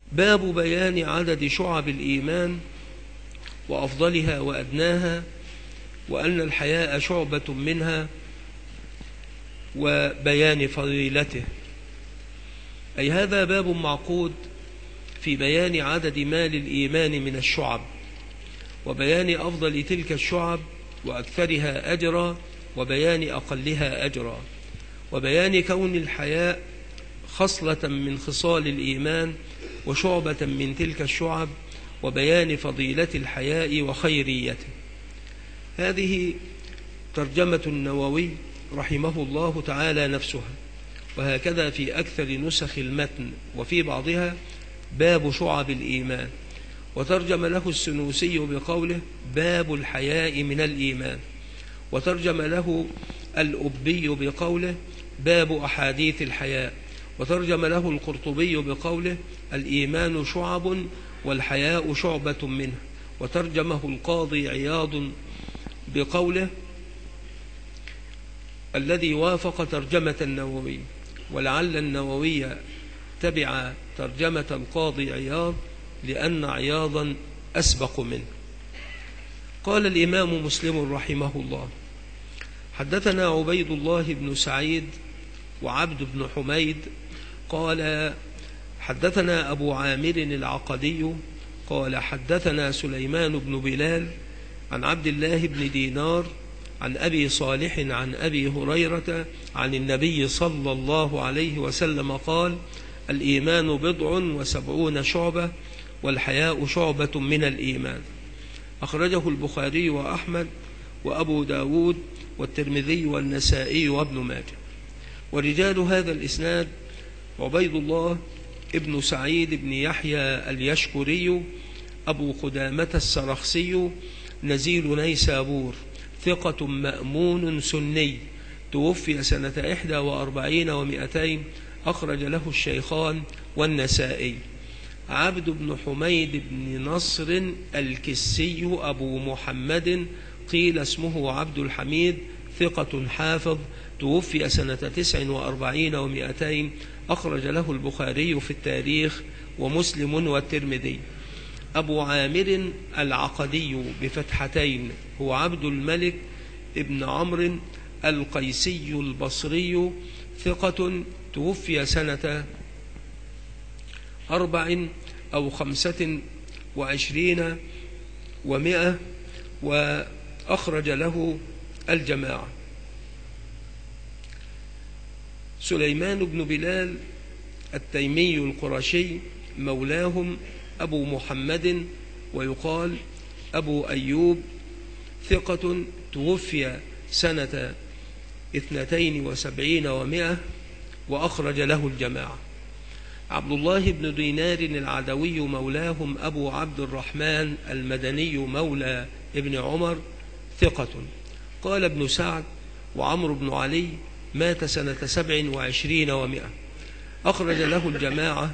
باب بيان عدد شعب الإيمان وأفضلها وأدناها، وأن الحياء شعبة منها، وبيان فضيلته. أي هذا باب معقود في بيان عدد ما للإيمان من الشعب، وبيان أفضل تلك الشعب وأكثرها أجرا، وبيان أقلها أجرا، وبيان كون الحياء خصلة من خصال الإيمان وشعبة من تلك الشعب، وبيان فضيلة الحياء وخيريته. هذه ترجمة النووي رحمه الله تعالى نفسها، وهكذا في أكثر نسخ المتن، وفي بعضها باب شعب الإيمان. وترجم له السنوسي بقوله باب الحياء من الإيمان، وترجم له الأبي بقوله باب أحاديث الحياء، وترجم له القرطبي بقوله الإيمان شعب والحياء شعبة منه، وترجمه القاضي عياض بقوله الذي وافق ترجمة النووي. ولعل النووي تبع ترجمة القاضي عياض لأن عياضا أسبق منه. قال الإمام مسلم رحمه الله حدثنا عبيد الله بن سعيد وعبد بن حميد قال حدثنا أبو عامر العقدي قال حدثنا سليمان بن بلال عن عبد الله بن دينار عن أبي صالح عن أبي هريرة عن النبي صلى الله عليه وسلم قال الإيمان 70 شعبة والحياء شعبة من الإيمان. أخرجه البخاري وأحمد وأبو داود والترمذي والنسائي وابن ماجه. ورجال هذا الإسناد عبيد الله ابن سعيد بن يحيى اليشكري أبو قدامة السرخسي نزيل نيسابور، ثقة مأمون سني، توفي سنة 41 و200، أخرج له الشيخان والنسائي. عبد بن حميد بن نصر الكسي أبو محمد قيل اسمه عبد الحميد، ثقة حافظ، توفي سنة 49 و200، أخرج له البخاري في التاريخ ومسلم والترمذي. أبو عامر العقدي بفتحتين هو عبد الملك ابن عمرو القيسي البصري، ثقة، توفي سنة 4 أو 25 و100، وأخرج له الجماعة. سليمان بن بلال التيمي القرشي مولاهم أبو محمد، ويقال أبو أيوب، ثقة، توفي سنة 72 و100، وأخرج له الجماعة. عبد الله بن دينار العدوي مولاهم أبو عبد الرحمن المدني مولى ابن عمر، ثقة. قال ابن سعد وعمرو بن علي مات سنة 27 و100، أخرج له الجماعة.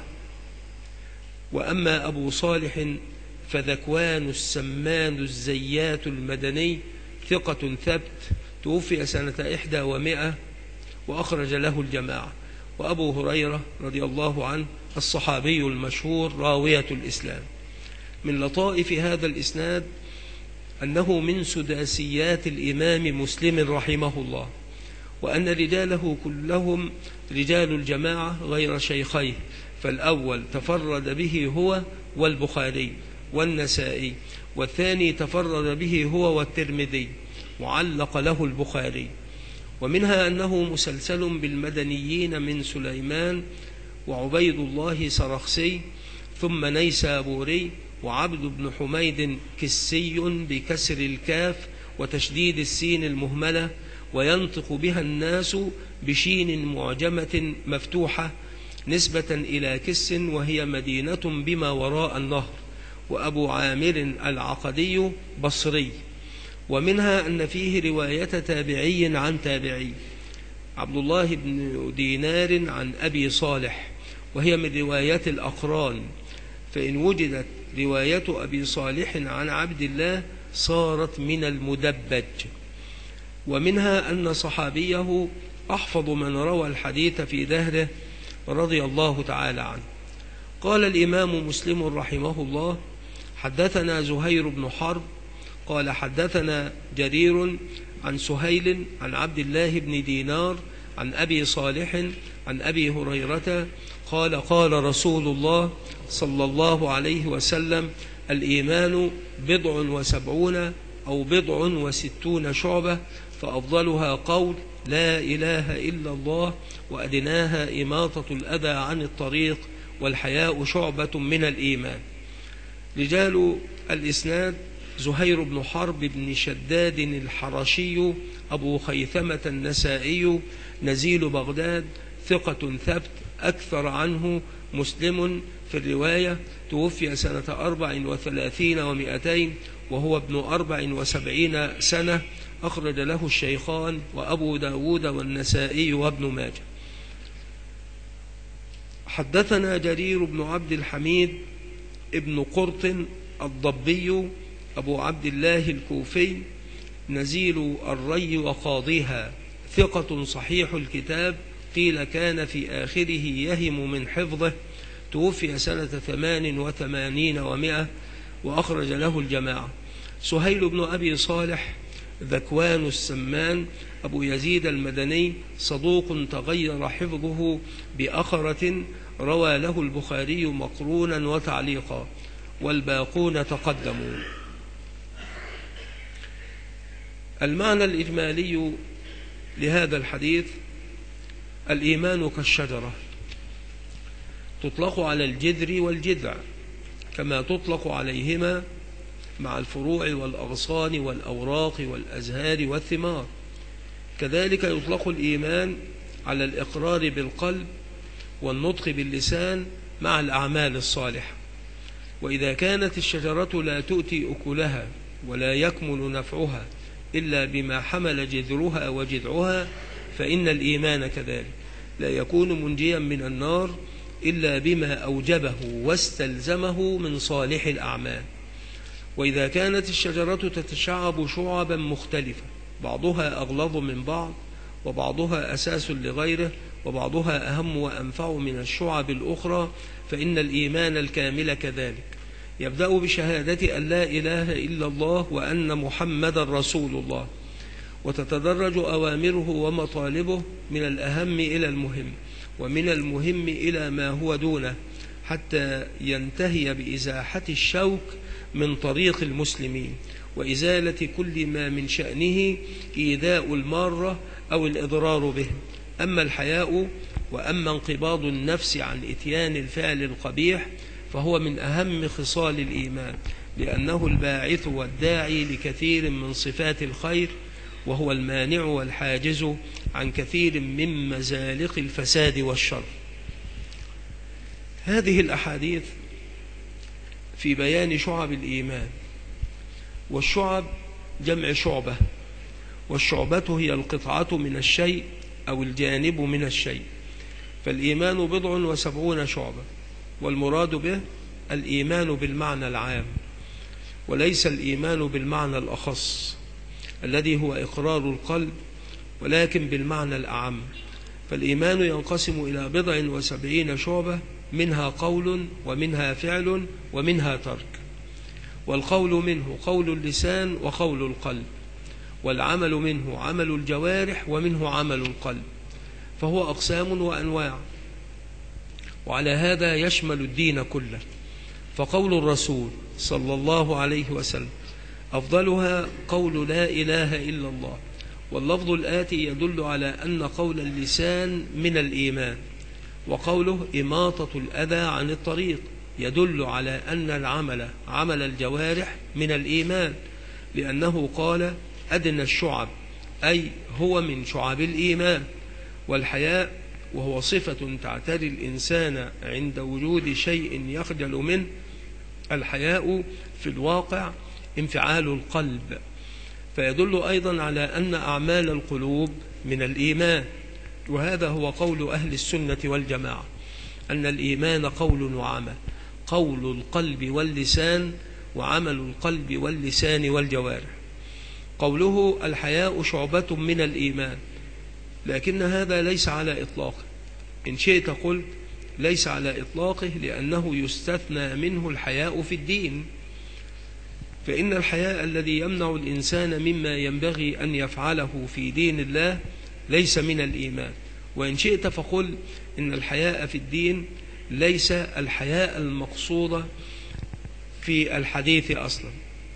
وأما أبو صالح فذكوان السمان الزيات المدني، ثقة ثبت، توفي سنة 1 و100، وأخرج له الجماعة. وأبو هريرة رضي الله عنه الصحابي المشهور راوية الإسلام. من لطائف هذا الإسناد أنه من سداسيات الإمام مسلم رحمه الله، وأن رجاله كلهم رجال الجماعة غير شيخيه، فالأول تفرد به هو والبخاري والنسائي، والثاني تفرد به هو والترمذي، وعلق له البخاري. ومنها أنه مسلسل بالمدنيين من سليمان وعبيد الله سرخسي، ثم نيسابوري، وعبد بن حميد كسي بكسر الكاف وتشديد السين المهملة، وينطق بها الناس بشين معجمة مفتوحة نسبة إلى كس، وهي مدينة بما وراء النهر. وأبو عامر العقدي بصري. ومنها أن فيه رواية تابعي عن تابعي، عبد الله بن دينار عن أبي صالح، وهي من رواية الأقران، فإن وجدت رواية أبي صالح عن عبد الله صارت من المدبج. ومنها أن صحابيه أحفظ من روى الحديث في دهره رضي الله تعالى عنه. قال الإمام مسلم رحمه الله: حدثنا زهير بن حرب قال حدثنا جرير عن سهيل عن عبد الله بن دينار عن أبي صالح عن أبي هريرة قال: قال رسول الله صلى الله عليه وسلم: الإيمان 70 أو 60 شعبة، فأفضلها قول لا إله إلا الله، وأدناها إماطة الأذى عن الطريق، والحياء شعبة من الإيمان. رجال الإسناد: زهير بن حرب بن شداد الحرشي أبو خيثمة النسائي نزيل بغداد، ثقة ثبت، أكثر عنه مسلم في الرواية، توفي سنة 34 و200 وهو ابن 74 سنة، أخرج له الشيخان وأبو داود والنسائي وابن ماجه. حدثنا جرير بن عبد الحميد ابن قرط الضبي أبو عبد الله الكوفي نزيل الري وقاضيها، ثقة صحيح الكتاب، قيل كان في آخره يهم من حفظه، توفي سنة 88 و100 وأخرج له الجماعة. سهيل بن أبي صالح ذكوان السمان أبو يزيد المدني صدوق تغير حفظه بأخرة، روى له البخاري مقرونا وتعليقا، والباقون تقدموا. المعنى الإجمالي لهذا الحديث: الإيمان كالشجرة، تطلق على الجذر والجذع كما تطلق عليهما مع الفروع والأغصان والأوراق والأزهار والثمار. كذلك يطلق الإيمان على الإقرار بالقلب والنطق باللسان مع الأعمال الصالحة. وإذا كانت الشجرة لا تؤتي أكلها ولا يكمل نفعها إلا بما حمل جذرها وجذعها، فإن الإيمان كذلك لا يكون منجيا من النار إلا بما أوجبه واستلزمه من صالح الأعمال. وإذا كانت الشجرة تتشعب شعبا مختلفة، بعضها أغلظ من بعض، وبعضها أساس لغيره، وبعضها أهم وأنفع من الشعب الأخرى، فإن الإيمان الكامل كذلك يبدأ بشهادة أن لا إله إلا الله وأن محمد رسول الله، وتتدرج أوامره ومطالبه من الأهم إلى المهم، ومن المهم إلى ما هو دونه، حتى ينتهي بإزاحة الشوك من طريق المسلمين، وإزالة كل ما من شأنه إيذاء المارة أو الإضرار به. أما الحياء وأما انقباض النفس عن إتيان الفعل القبيح فهو من أهم خصال الإيمان، لأنه الباعث والداعي لكثير من صفات الخير، وهو المانع والحاجز عن كثير من مزالق الفساد والشر. هذه الأحاديث في بيان شعب الإيمان، والشعب جمع شعبة، والشعبة هي القطعة من الشيء أو الجانب من الشيء، فالإيمان 70 شعبة، والمراد به الإيمان بالمعنى العام، وليس الإيمان بالمعنى الأخص الذي هو إقرار القلب، ولكن بالمعنى الأعم. فالإيمان ينقسم إلى 70 شعبة، منها قول ومنها فعل ومنها ترك. والقول منه قول اللسان وقول القلب، والعمل منه عمل الجوارح ومنه عمل القلب، فهو أقسام وأنواع. وعلى هذا يشمل الدين كله. فقول الرسول صلى الله عليه وسلم أفضلها قول لا إله إلا الله، واللفظ الآتي يدل على أن قول اللسان من الإيمان، وقوله إماطة الأذى عن الطريق يدل على أن العمل عمل الجوارح من الإيمان، لأنه قال أدنى الشعب، أي هو من شعب الإيمان. والحياء وهو صفة تعتري الإنسان عند وجود شيء يخجل منه. الحياء في الواقع انفعال القلب، فيدل أيضا على أن أعمال القلوب من الإيمان. وهذا هو قول أهل السنة والجماعة، أن الإيمان قول وعمل، قول القلب واللسان، وعمل القلب واللسان والجوارح. قوله الحياء شعبة من الإيمان، لكن هذا ليس على إطلاقه. إن شئت قلت ليس على إطلاقه، لأنه يستثنى منه الحياء في الدين، فإن الحياء الذي يمنع الإنسان مما ينبغي أن يفعله في دين الله ليس من الإيمان. وإن شئت فقل إن الحياء في الدين ليس الحياء المقصودة في الحديث أصلا،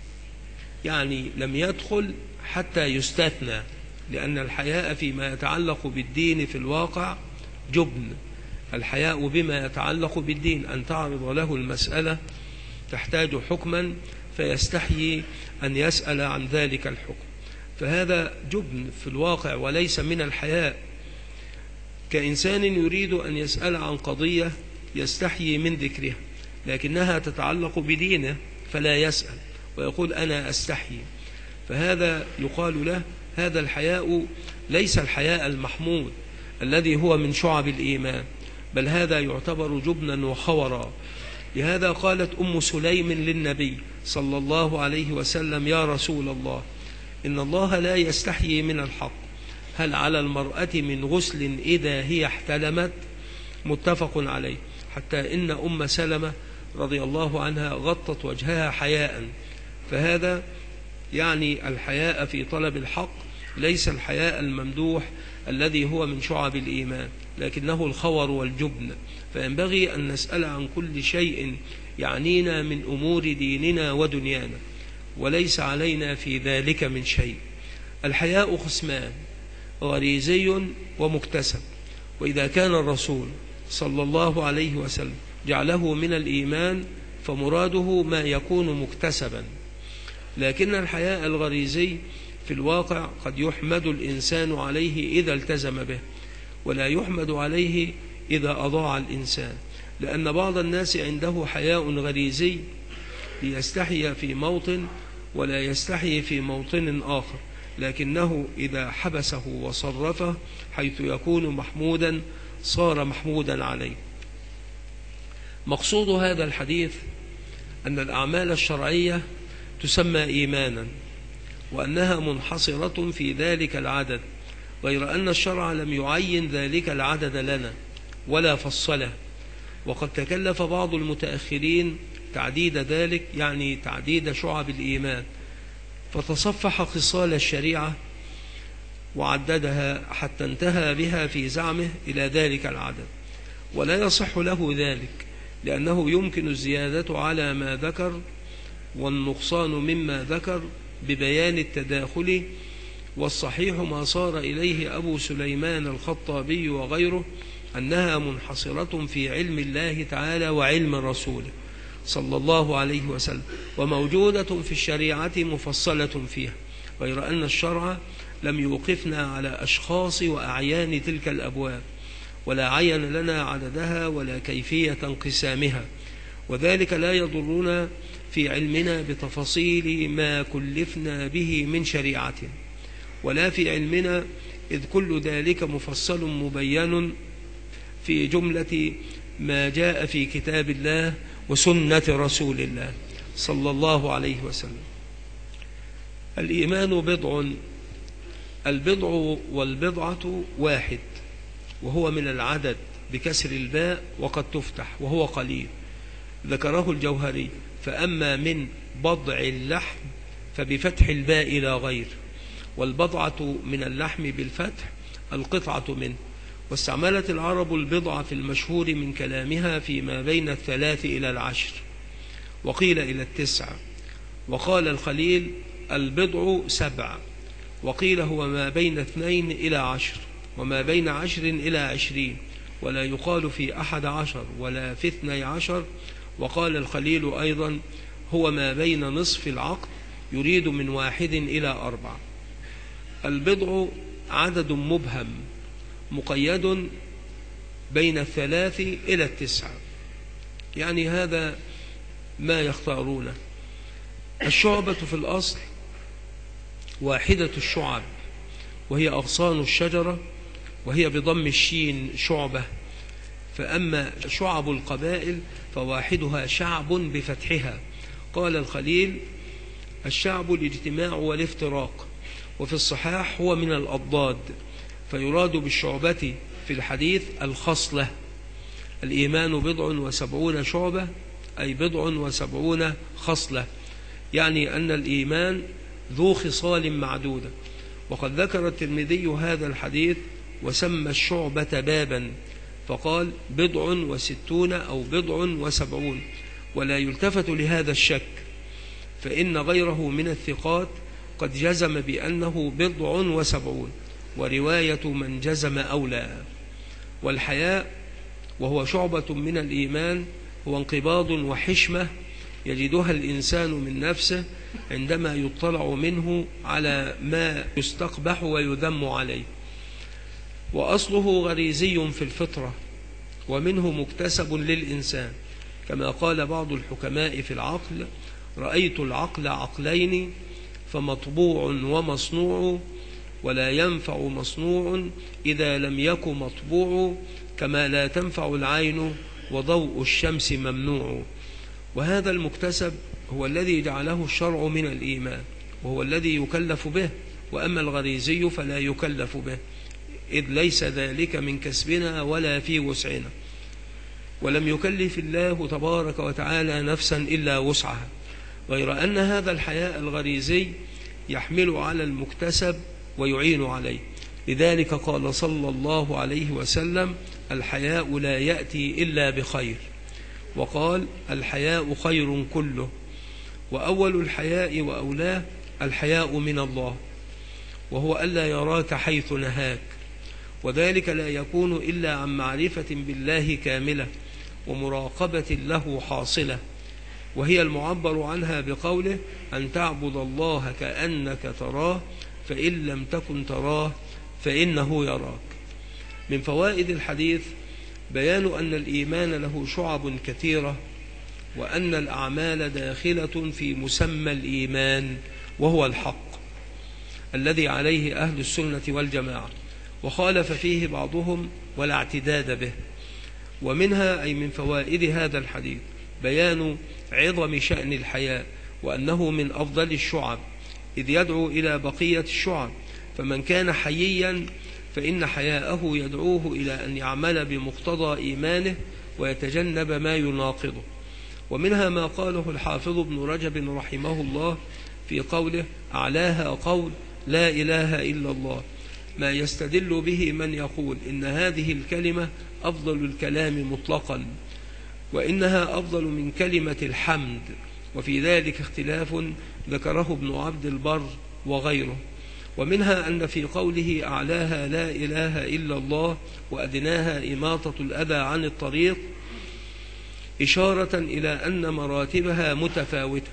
يعني لم يدخل حتى يستثنى، لأن الحياء فيما يتعلق بالدين في الواقع جبن. الحياء بما يتعلق بالدين أن تعرض له المسألة تحتاج حكما فيستحيي أن يسأل عن ذلك الحكم، فهذا جبن في الواقع وليس من الحياء. كإنسان يريد أن يسأل عن قضية يستحيي من ذكرها لكنها تتعلق بدينه فلا يسأل ويقول أنا أستحيي، فهذا يقال له هذا الحياء ليس الحياء المحمود الذي هو من شعب الإيمان، بل هذا يعتبر جبنا وخورا. لهذا قالت أم سليم للنبي صلى الله عليه وسلم: يا رسول الله، إن الله لا يستحيي من الحق، هل على المرأة من غسل إذا هي احتلمت؟ متفق عليه. حتى إن أم سلمة رضي الله عنها غطت وجهها حياء، فهذا يعني الحياء في طلب الحق ليس الحياء الممدوح الذي هو من شعب الإيمان، لكنه الخور والجبن. فينبغي أن نسأل عن كل شيء يعنينا من أمور ديننا ودنيانا، وليس علينا في ذلك من شيء. الحياء قسمان: غريزي ومكتسب. وإذا كان الرسول صلى الله عليه وسلم جعله من الإيمان فمراده ما يكون مكتسبا، لكن الحياء الغريزي في الواقع قد يحمد الإنسان عليه إذا التزم به، ولا يحمد عليه إذا أضاع الإنسان، لأن بعض الناس عنده حياء غريزي ليستحي في موطن ولا يستحي في موطن آخر، لكنه إذا حبسه وصرفه حيث يكون محمودا صار محمودا عليه. مقصود هذا الحديث أن الأعمال الشرعية تسمى إيمانا، وأنها منحصرة في ذلك العدد، غير أن الشرع لم يعين ذلك العدد لنا ولا فصله. وقد تكلف بعض المتأخرين تعديد ذلك، يعني تعديد شعب الإيمان، فتصفح خصال الشريعة وعددها حتى انتهى بها في زعمه إلى ذلك العدد، ولا يصح له ذلك، لأنه يمكن الزيادة على ما ذكر والنقصان مما ذكر ببيان التداخل. والصحيح ما صار إليه أبو سليمان الخطابي وغيره أنها منحصرة في علم الله تعالى وعلم رسوله صلى الله عليه وسلم، وموجودة في الشريعة مفصلة فيها، غير أن الشرع لم يوقفنا على أشخاص وأعيان تلك الأبواب، ولا عين لنا عددها ولا كيفية انقسامها، وذلك لا يضرنا في علمنا بتفاصيل ما كلفنا به من شريعتنا، ولا في علمنا، إذ كل ذلك مفصل مبين في جملة ما جاء في كتاب الله وسنة رسول الله صلى الله عليه وسلم. الإيمان بضع، البضع والبضعة واحد، وهو من العدد بكسر الباء وقد تفتح، وهو قليل، ذكره الجوهري. فأما من بضع اللحم فبفتح الباء لا غير، والبضعة من اللحم بالفتح القطعة منه. واستعملت العرب البضع في المشهور من كلامها فيما بين 3 إلى 10، وقيل إلى 9. وقال الخليل: البضع 7، وقيل هو ما بين 2 إلى 10، وما بين 10 إلى 20، ولا يقال في 11 ولا في 12. وقال الخليل أيضا: هو ما بين نصف العقد، يريد من 1 إلى 4. البضع عدد مبهم مقيد بين 3 إلى 9، يعني هذا ما يختارونه. الشعبة في الأصل واحدة الشعب، وهي أغصان الشجرة، وهي بضم الشين شعبة. فأما شعب القبائل فواحدها شعب بفتحها. قال الخليل: الشعب الاجتماع والافتراق، وفي الصحاح هو من الأضداد، فيراد بالشعبة في الحديث الخصلة الإيمان 70 شعبة، أي 70 خصلة، يعني أن الإيمان ذو خصال معدودة. وقد ذكر الترمذي هذا الحديث وسمى الشعبة بابا، فقال 60 أو 70، ولا يلتفت لهذا الشك، فإن غيره من الثقات قد جزم بأنه 70، ورواية من جزم أولى. والحياء وهو شعبة من الإيمان هو انقباض وحشمة يجدها الإنسان من نفسه عندما يطلع منه على ما يستقبح ويذم عليه، وأصله غريزي في الفطرة، ومنه مكتسب للإنسان، كما قال بعض الحكماء في العقل: رأيت العقل عقلين، فمطبوع ومصنوع، ولا ينفع مصنوع إذا لم يك مطبوع، كما لا تنفع العين وضوء الشمس ممنوع. وهذا المكتسب هو الذي جعله الشرع من الإيمان، وهو الذي يكلف به، وأما الغريزي فلا يكلف به، إذ ليس ذلك من كسبنا ولا في وسعنا. ولم يكلف الله تبارك وتعالى نفسا إلا وسعها، غير أن هذا الحياء الغريزي يحمل على المكتسب ويعين عليه. لذلك قال صلى الله عليه وسلم: الحياء لا يأتي إلا بخير. وقال: الحياء خير كله. وأول الحياء وأولاه الحياء من الله، وهو ألا يراك حيث نهاك، وذلك لا يكون إلا عن معرفة بالله كاملة ومراقبة له حاصلة، وهي المعبر عنها بقوله: أن تعبد الله كأنك تراه، فإن لم تكن تراه فإنه يراك. من فوائد الحديث بيان أن الإيمان له شعب كثيرة، وأن الأعمال داخلة في مسمى الإيمان، وهو الحق الذي عليه أهل السنة والجماعة، وخالف فيه بعضهم ولا اعتداد به. ومنها، أي من فوائد هذا الحديث، بيان عظم شأن الحياء، وأنه من أفضل الشعب، إذ يدعو إلى بقية الشعب، فمن كان حييا فإن حياءه يدعوه إلى أن يعمل بمقتضى إيمانه ويتجنب ما يناقضه. ومنها ما قاله الحافظ ابن رجب رحمه الله في قوله: أعلاها قول لا إله إلا الله، ما يستدل به من يقول إن هذه الكلمة أفضل الكلام مطلقا، وإنها أفضل من كلمة الحمد، وفي ذلك اختلاف ذكره ابن عبد البر وغيره. ومنها أن في قوله أعلاها لا إله إلا الله وأدناها إماطة الأذى عن الطريق إشارة إلى أن مراتبها متفاوتة.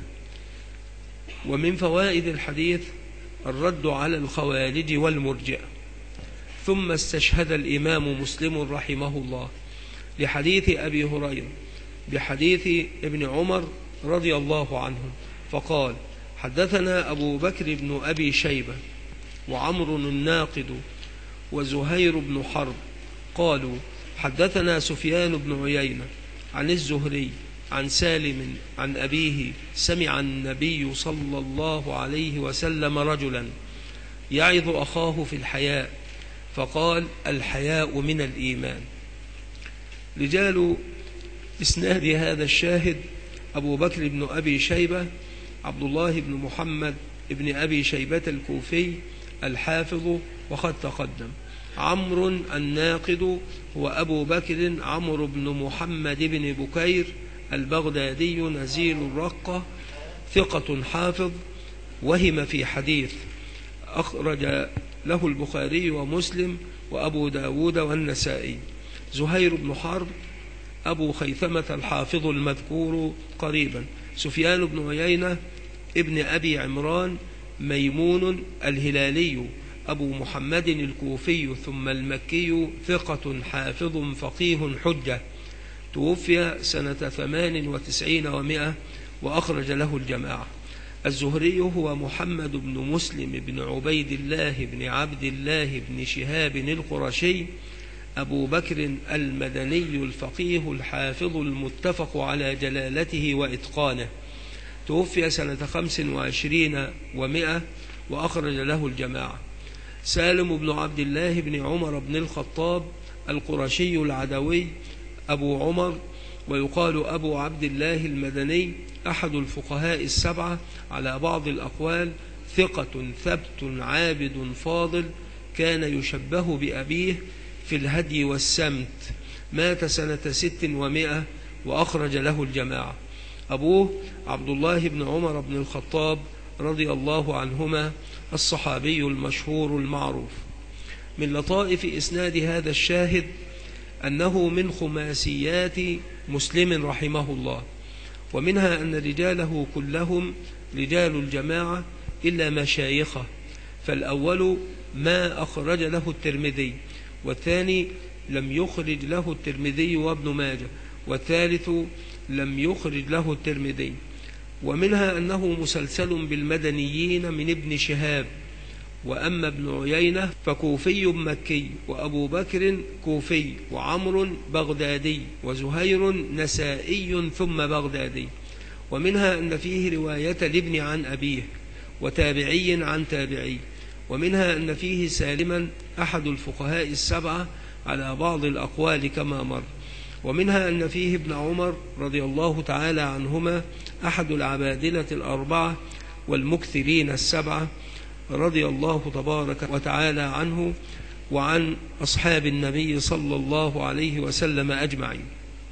ومن فوائد الحديث الرد على الخوارج والمرجئة. ثم استشهد الإمام مسلم رحمه الله لحديث أبي هريرة بحديث ابن عمر رضي الله عنه، فقال: حدثنا أبو بكر بن أبي شيبة وعمر الناقد وزهير بن حرب قالوا: حدثنا سفيان بن عيينة عن الزهري عن سالم عن أبيه سمع النبي صلى الله عليه وسلم رجلا يعظ أخاه في الحياء، فقال: الحياء من الإيمان. رجال إسناد هذا الشاهد: أبو بكر بن أبي شيبة عبد الله بن محمد بن أبي شيبة الكوفي الحافظ وقد تقدم. عمرو الناقد هو أبو بكر عمرو بن محمد بن بكير البغدادي نزيل الرقة، ثقة حافظ، وهم في حديث، أخرج له البخاري ومسلم وأبو داود والنسائي. زهير بن حرب أبو خيثمة الحافظ المذكور قريبا. سفيان بن عيينة ابن أبي عمران ميمون الهلالي أبو محمد الكوفي ثم المكي، ثقة حافظ فقيه حجة، توفي سنة 98 و100 وأخرج له الجماعة. الزهري هو محمد بن مسلم بن عبيد الله بن عبد الله بن شهاب القرشي أبو بكر المدني الفقيه الحافظ المتفق على جلالته وإتقانه، توفي سنة 25 و100 وأخرج له الجماعة. سالم بن عبد الله بن عمر بن الخطاب القرشي العدوي أبو عمر ويقال أبو عبد الله المدني، أحد الفقهاء السبعة على بعض الأقوال، ثقة ثبت عابد فاضل، كان يشبه بأبيه في الهدي والسمت، مات سنة 600 وأخرج له الجماعة. أبوه عبد الله بن عمر بن الخطاب رضي الله عنهما، الصحابي المشهور المعروف. من لطائف إسناد هذا الشاهد أنه من خماسيات مسلم رحمه الله، ومنها أن رجاله كلهم رجال الجماعة إلا مشايخه، فالأول ما أخرج له الترمذي، والثاني لم يخرج له الترمذي وابن ماجه، والثالث لم يخرج له الترمذي. ومنها أنه مسلسل بالمدنيين من ابن شهاب، وأما ابن عيينة فكوفي مكي، وأبو بكر كوفي، وعمر بغدادي، وزهير نسائي ثم بغدادي. ومنها أن فيه رواية لابن عن أبيه، وتابعي عن تابعي. ومنها أن فيه سالما أحد الفقهاء السبعة على بعض الأقوال كما مر. ومنها أن فيه ابن عمر رضي الله تعالى عنهما، أحد العبادلة الأربعة والمكثرين السبعة، رضي الله تبارك وتعالى عنه وعن أصحاب النبي صلى الله عليه وسلم أجمعين.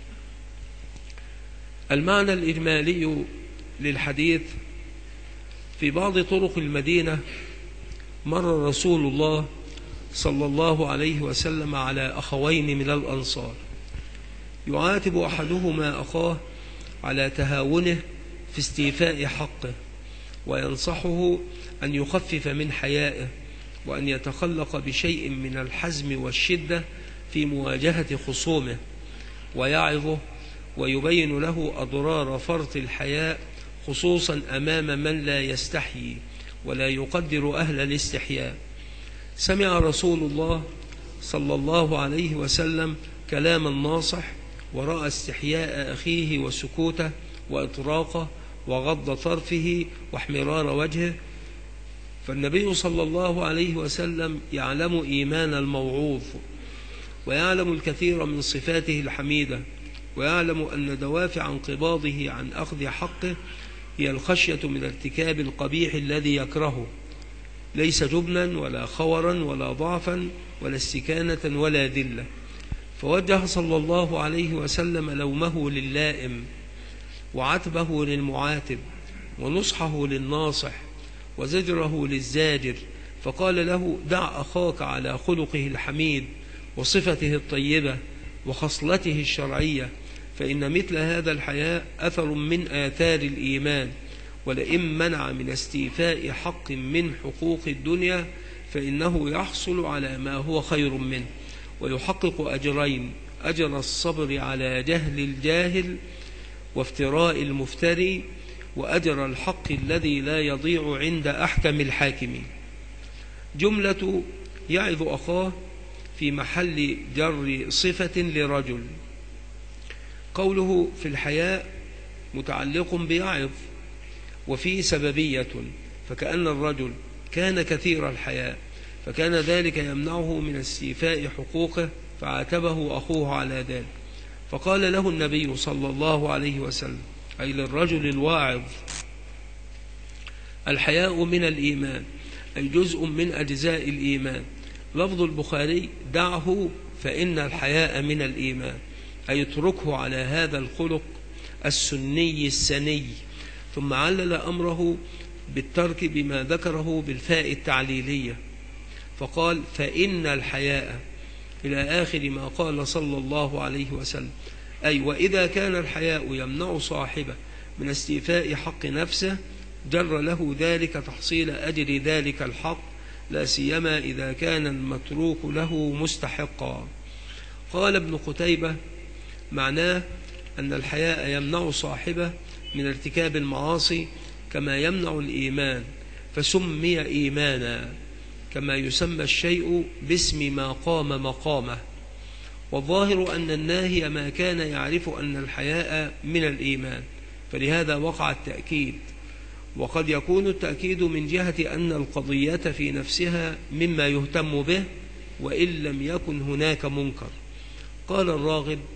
المعنى الإجمالي للحديث: في بعض طرق المدينة مر رسول الله صلى الله عليه وسلم على أخوين من الأنصار، يعاتب أحدهما أخاه على تهاونه في استيفاء حقه، وينصحه أن يخفف من حيائه، وأن يتخلق بشيء من الحزم والشدة في مواجهة خصومه، ويعظه ويبين له أضرار فرط الحياء، خصوصا أمام من لا يستحيي ولا يقدر أهل الاستحياء. سمع رسول الله صلى الله عليه وسلم كلام الناصح، ورأى استحياء أخيه وسكوته وإطراقه وغض طرفه واحمرار وجهه. فالنبي صلى الله عليه وسلم يعلم إيمان الموعوظ، ويعلم الكثير من صفاته الحميدة، ويعلم أن دوافع انقباضه عن أخذ حقه هي الخشية من ارتكاب القبيح الذي يكرهه، ليس جبنا ولا خورا ولا ضعفا ولا استكانة ولا ذلة. فوجه صلى الله عليه وسلم لومه للائم، وعتبه للمعاتب، ونصحه للناصح، وزجره للزاجر، فقال له: دع أخاك على خلقه الحميد وصفته الطيبة وخصلته الشرعية، فإن مثل هذا الحياء أثر من آثار الإيمان، ولئن منع من استيفاء حق من حقوق الدنيا فإنه يحصل على ما هو خير منه، ويحقق أجرين: أجر الصبر على جهل الجاهل وافتراء المفتري، وأجر الحق الذي لا يضيع عند أحكم الحاكمين. جملة يعظ أخاه في محل جر صفة لرجل. قوله في الحياء متعلق بيعظ، وفي سببية، فكأن الرجل كان كثير الحياء، فكان ذلك يمنعه من استيفاء حقوقه، فعاتبه أخوه على ذلك. فقال له النبي صلى الله عليه وسلم، أي للرجل الواعظ: الحياء من الإيمان، أي جزء من أجزاء الإيمان. لفظ البخاري: دعه فإن الحياء من الإيمان، أي اتركه على هذا الخلق السني السني. ثم علل أمره بالترك بما ذكره بالفاء التعليلية، فقال: فإن الحياء، إلى آخر ما قال صلى الله عليه وسلم. أي وإذا كان الحياء يمنع صاحبه من استيفاء حق نفسه، جر له ذلك تحصيل أجر ذلك الحق، لا سيما إذا كان المتروك له مستحقا. قال ابن قتيبة: معناه أن الحياء يمنع صاحبه من ارتكاب المعاصي كما يمنع الإيمان، فسمي إيمانا، كما يسمى الشيء باسم ما قام مقامه. والظاهر أن الناهي ما كان يعرف أن الحياء من الإيمان، فلهذا وقع التأكيد. وقد يكون التأكيد من جهة أن القضية في نفسها مما يهتم به، وإن لم يكن هناك منكر. قال الراغب: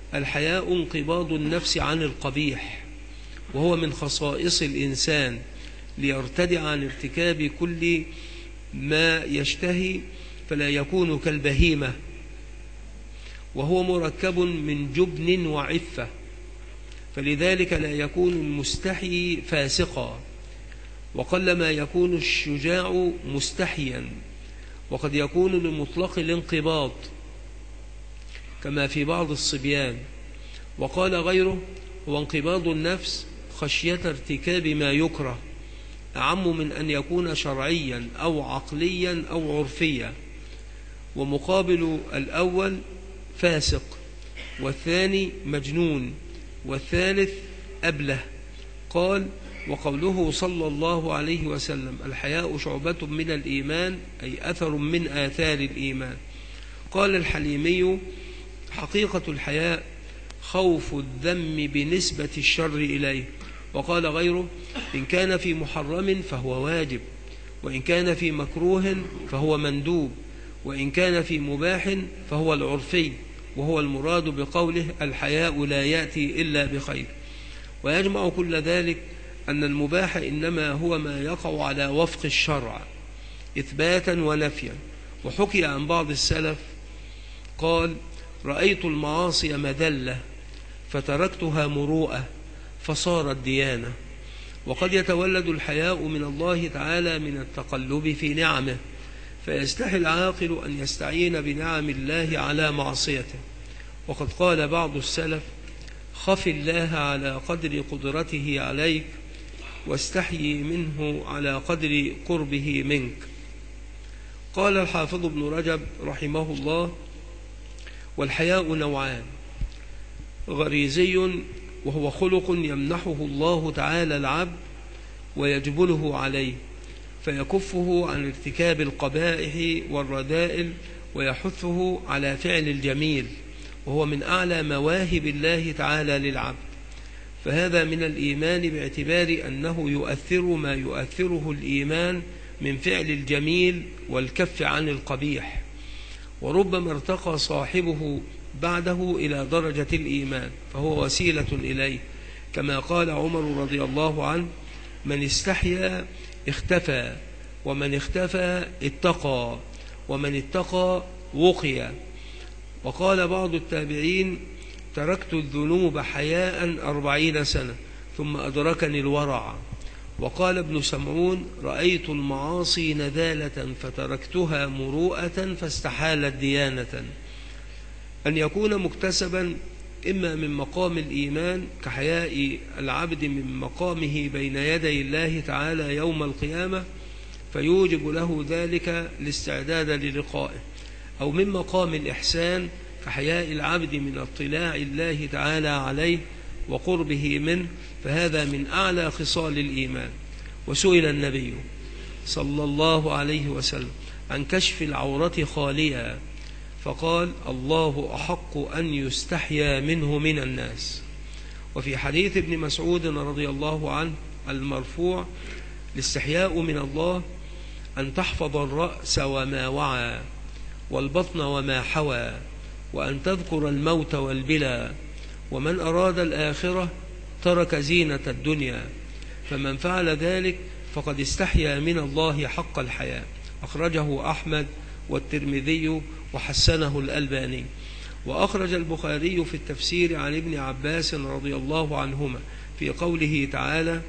الحياء انقباض النفس عن القبيح، وهو من خصائص الإنسان ليرتدع عن ارتكاب كل ما يشتهي فلا يكون كالبهيمة، وهو مركب من جبن وعفة، فلذلك لا يكون المستحي فاسقا، وقلما يكون الشجاع مستحيا، وقد يكون لمطلق الانقباض كما في بعض الصبيان. وقال غيره: هو انقباض النفس خشية ارتكاب ما يكره، أعم من أن يكون شرعيا أو عقليا أو عرفيا. ومقابل الأول فاسق، والثاني مجنون، والثالث أبله. قال: وقوله صلى الله عليه وسلم: الحياء شعبة من الإيمان، أي أثر من آثار الإيمان. قال الحليمي: حقيقة الحياء خوف الذم بنسبة الشر إليه. وقال غيره: إن كان في محرم فهو واجب، وإن كان في مكروه فهو مندوب، وإن كان في مباح فهو العرفي، وهو المراد بقوله: الحياء لا يأتي إلا بخير. ويجمع كل ذلك أن المباح إنما هو ما يقع على وفق الشرع إثباتا ونفيا. وحكي عن بعض السلف قال: رأيت المعاصي مذلة فتركتها مروءة فصارت ديانة. وقد يتولد الحياء من الله تعالى من التقلب في نعمه، فيستحي العاقل أن يستعين بنعم الله على معصيته. وقد قال بعض السلف: خف الله على قدر قدرته عليك، واستحيي منه على قدر قربه منك. قال الحافظ ابن رجب رحمه الله: والحياء نوعان: غريزي وهو خلق يمنحه الله تعالى العبد ويجبله عليه، فيكفه عن ارتكاب القبائح والرذائل ويحثه على فعل الجميل، وهو من أعلى مواهب الله تعالى للعبد. فهذا من الإيمان باعتبار أنه يؤثر ما يؤثره الإيمان من فعل الجميل والكف عن القبيح، وربما ارتقى صاحبه بعده إلى درجة الإيمان، فهو وسيلة إليه، كما قال عمر رضي الله عنه: من استحيا اختفى، ومن اختفى اتقى، ومن اتقى وقي. وقال بعض التابعين: تركت الذنوب حياء 40 سنة ثم أدركني الورع. وقال ابن سمعون: رأيت المعاصي نذالة فتركتها مروءة فاستحالت ديانة. أن يكون مكتسبا إما من مقام الإيمان كحياء العبد من مقامه بين يدي الله تعالى يوم القيامة فيوجب له ذلك الاستعداد للقائه، أو من مقام الإحسان كحياء العبد من اطلاع الله تعالى عليه وقربه منه، فهذا من أعلى خصال الإيمان. وسئل النبي صلى الله عليه وسلم عن كشف العورة خاليا، فقال: الله أحق أن يستحيا منه من الناس. وفي حديث ابن مسعود رضي الله عنه المرفوع: الاستحياء من الله أن تحفظ الرأس وما وعى، والبطن وما حوى، وأن تذكر الموت والبلى، ومن أراد الآخرة ترك زينة الدنيا، فمن فعل ذلك فقد استحيا من الله حق الحياء. أخرجه أحمد والترمذي وحسنه الألباني. وأخرج البخاري في التفسير عن ابن عباس رضي الله عنهما في قوله تعالى: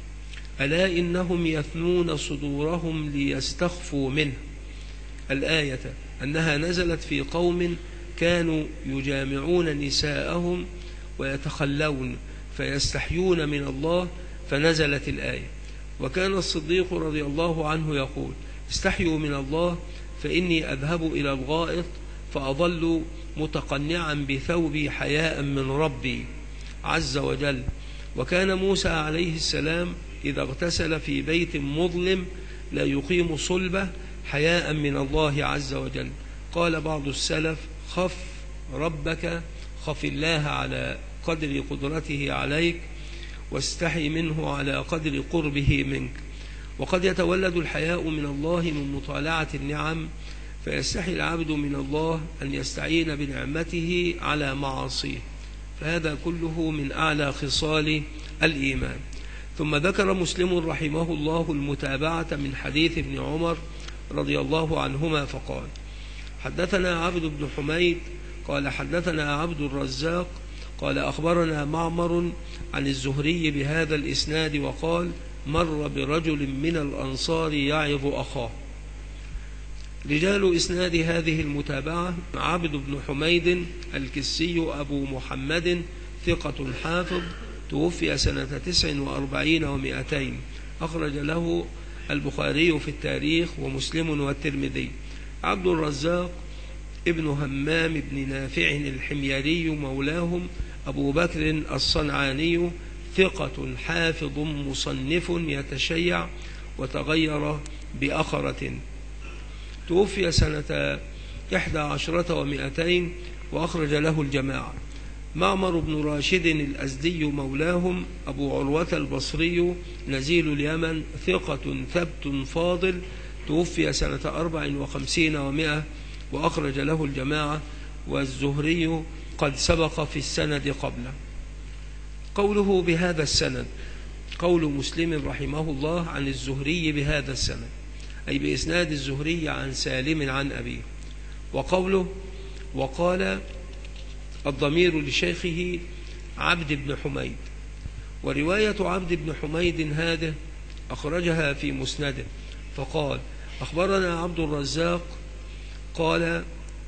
ألا إنهم يثنون صدورهم ليستخفوا منه، الآية، أنها نزلت في قوم كانوا يجامعون نساءهم ويتخلون فيستحيون من الله، فنزلت الآية. وكان الصديق رضي الله عنه يقول: استحيوا من الله فإني أذهب إلى الغائط فأظل متقنعا بثوبي حياء من ربي عز وجل. وكان موسى عليه السلام إذا اغتسل في بيت مظلم لا يقيم صلبه حياء من الله عز وجل. قال بعض السلف: خف ربك، خف الله على قدر قدرته عليك، واستحي منه على قدر قربه منك. وقد يتولد الحياء من الله من مطالعة النعم، فيستحي العبد من الله أن يستعين بنعمته على معاصيه، فهذا كله من أعلى خصال الإيمان. ثم ذكر مسلم رحمه الله المتابعة من حديث ابن عمر رضي الله عنهما فقال: حدثنا عبد بن حميد قال حدثنا عبد الرزاق قال أخبرنا معمر عن الزهري بهذا الإسناد وقال: مر برجل من الأنصار يعظ أخاه. رجال إسناد هذه المتابعة: عبد بن حميد الكسي أبو محمد ثقة حافظ، توفي سنة 49 و200، أخرج له البخاري في التاريخ ومسلم والترمذي. عبد الرزاق ابن همام بن نافع الحميري مولاهم، أبو بكر الصنعاني ثقة حافظ مصنف يتشيع وتغير بأخرة، توفي سنة 11 و200 وأخرج له الجماعة. معمر بن راشد الأزدي مولاهم، أبو عروة البصري نزيل اليمن، ثقة ثبت فاضل، توفي سنة 54 و100 وأخرج له الجماعة. والزهري قد سبق في السند قبله. قوله بهذا السند قول مسلم رحمه الله عن الزهري بهذا السند، أي بإسناد الزهري عن سالم عن أبيه. وقوله وقال الضمير لشيخه عبد بن حميد، ورواية عبد بن حميد هذه أخرجها في مسنده فقال: أخبرنا عبد الرزاق قال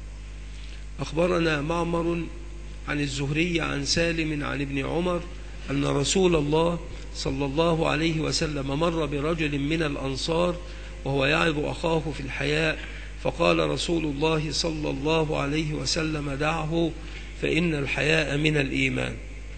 أخبرنا معمر عن الزهري عن سالم عن ابن عمر أن رسول الله صلى الله عليه وسلم مر برجل من الأنصار وهو يعظ أخاه في الحياء، فقال رسول الله صلى الله عليه وسلم: دعه فإن الحياء من الإيمان.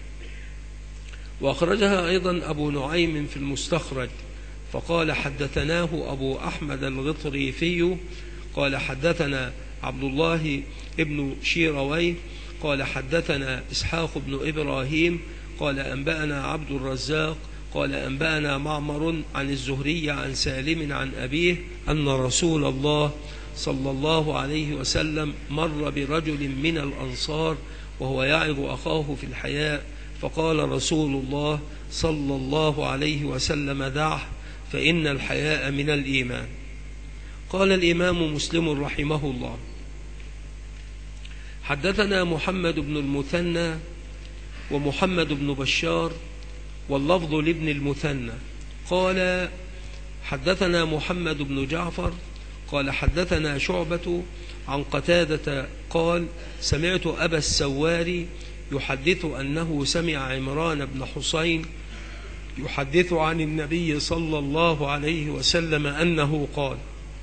وأخرجها أيضا أبو نعيم في المستخرج فقال: حدثناه أبو أحمد الغطريفي قال حدثنا عبد الله ابن شيروي قال حدثنا إسحاق بن إبراهيم قال أنبأنا عبد الرزاق قال أنبأنا معمر عن الزهري عن سالم عن أبيه أن رسول الله صلى الله عليه وسلم مر برجل من الأنصار وهو يعظ أخاه في الحياء، فقال رسول الله صلى الله عليه وسلم: دعه فإن الحياء من الإيمان. قال الإمام مسلم رحمه الله: حدثنا محمد بن المثنى ومحمد بن بشار، واللفظ لابن المثنى قال حدثنا محمد بن جعفر قال حدثنا شعبة عن قتادة قال: سمعت أبا السواري يحدث أنه سمع عمران بن حسين يحدث عن النبي صلى الله عليه وسلم أنه قال: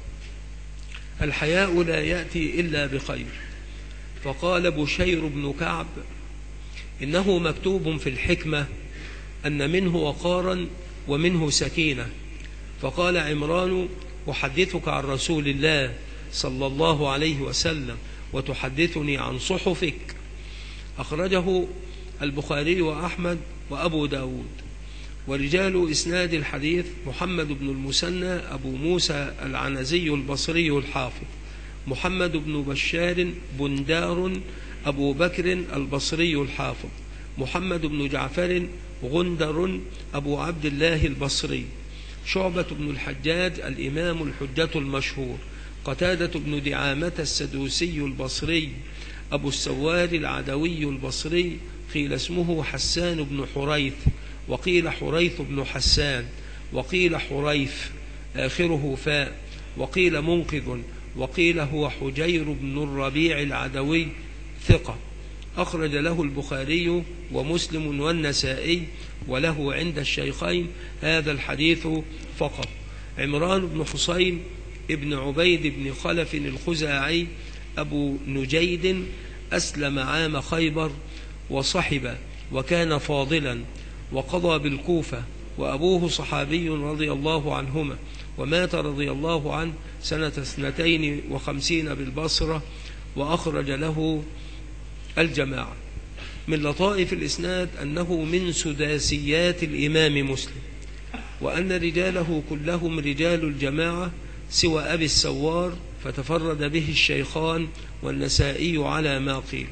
الحياء لا يأتي إلا بخير. فقال بشير بن كعب: إنه مكتوب في الحكمة أن منه وقارا ومنه سكينة. فقال عمران: أحدثك عن رسول الله صلى الله عليه وسلم وتحدثني عن صحفك. أخرجه البخاري وأحمد وأبو داود. ورجال إسناد الحديث: محمد بن المثنى أبو موسى العنزي البصري الحافظ، محمد بن بشار بندار أبو بكر البصري الحافظ، محمد بن جعفر غندر أبو عبد الله البصري، شعبة بن الحجاج الإمام الحجة المشهور، قتادة بن دعامة السدوسي البصري، أبو السوار العدوي البصري، قيل اسمه حسان بن حريث، وقيل حريث بن حسان، وقيل حريث آخره فاء، وقيل منقذ، وقيل هو حجير بن الربيع العدوي، ثقة، أخرج له البخاري ومسلم والنسائي، وله عند الشيخين هذا الحديث فقط. عمران بن حسين ابن عبيد بن خلف الخزاعي أبو نجيد أسلم عام خيبر وصحب وكان فاضلا وقضى بالكوفة، وأبوه صحابي رضي الله عنهما، ومات رضي الله عنه سنة 52 بالبصرة، وأخرج له الجماعة. من لطائف الإسناد أنه من سداسيات الإمام مسلم، وأن رجاله كلهم رجال الجماعة سوى أبي السوار، فتفرد به الشيخان والنسائي على ما قيل.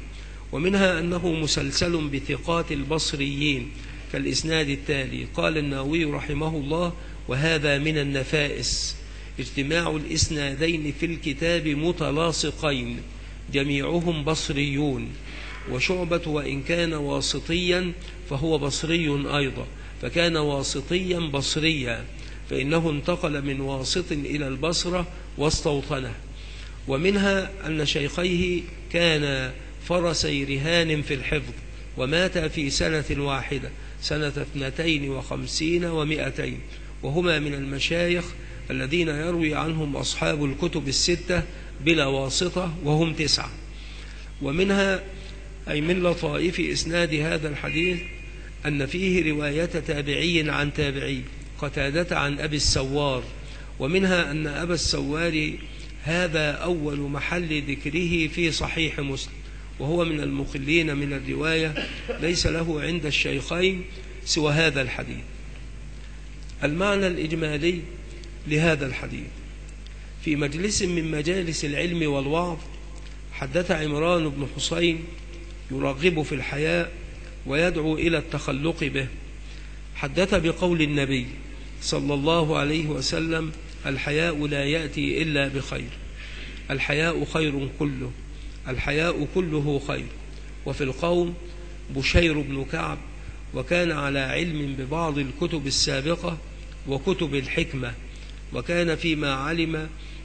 ومنها أنه مسلسل بثقات البصريين كالإسناد التالي. قال النووي رحمه الله: وهذا من النفائس اجتماع الإسنادين في الكتاب متلاصقين جميعهم بصريون، وشعبة وإن كان واسطيا فهو بصري أيضا، فكان واسطيا بصريا، فإنه انتقل من واسط إلى البصرة واستوطنه. ومنها أن شيخيه كان فرسي رهان في الحفظ، ومات في سنة واحدة سنة 52 و200، وهما من المشايخ الذين يروي عنهم أصحاب الكتب الستة بلا واسطة وهم 9. ومنها أي من لطائف إسناد هذا الحديث أن فيه رواية تابعي عن تابعي قتادة عن أبي السوار. ومنها أن أبا السوار هذا أول محل ذكره في صحيح مسلم، وهو من المخلين من الرواية، ليس له عند الشيخين سوى هذا الحديث. المعنى الإجمالي لهذا الحديث: في مجلس من مجالس العلم والوعظ حدث عمران بن حسين يرغب في الحياء ويدعو إلى التخلق به، حدث بقول النبي صلى الله عليه وسلم: الحياء لا يأتي إلا بخير، الحياء خير كله، الحياء كله خير. وفي القوم بشير بن كعب، وكان على علم ببعض الكتب السابقة وكتب الحكمة، وكان فيما علم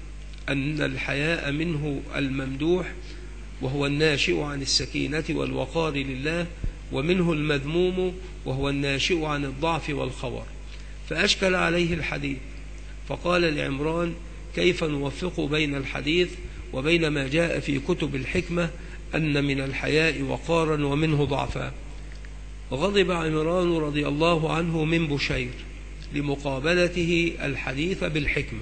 أن الحياء منه الممدوح وهو الناشئ عن السكينة والوقار لله، ومنه المذموم وهو الناشئ عن الضعف والخور. فأشكل عليه الحديث، فقال لعمران: كيف نوفق بين الحديث وبين ما جاء في كتب الحكمة أن من الحياء وقارا ومنه ضعفا؟ غضب عمران رضي الله عنه من بشير لمقابلته الحديث بالحكمة،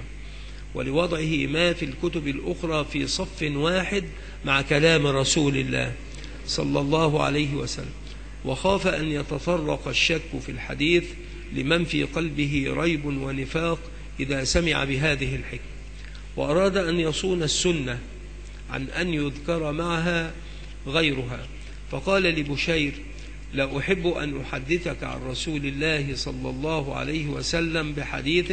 ولوضعه ما في الكتب الأخرى في صف واحد مع كلام رسول الله صلى الله عليه وسلم، وخاف أن يتطرق الشك في الحديث لمن في قلبه ريب ونفاق إذا سمع بهذه الحكمة، وأراد أن يصون السنة عن أن يذكر معها غيرها، فقال لبشير: لا أحب أن أحدثك عن رسول الله صلى الله عليه وسلم بحديث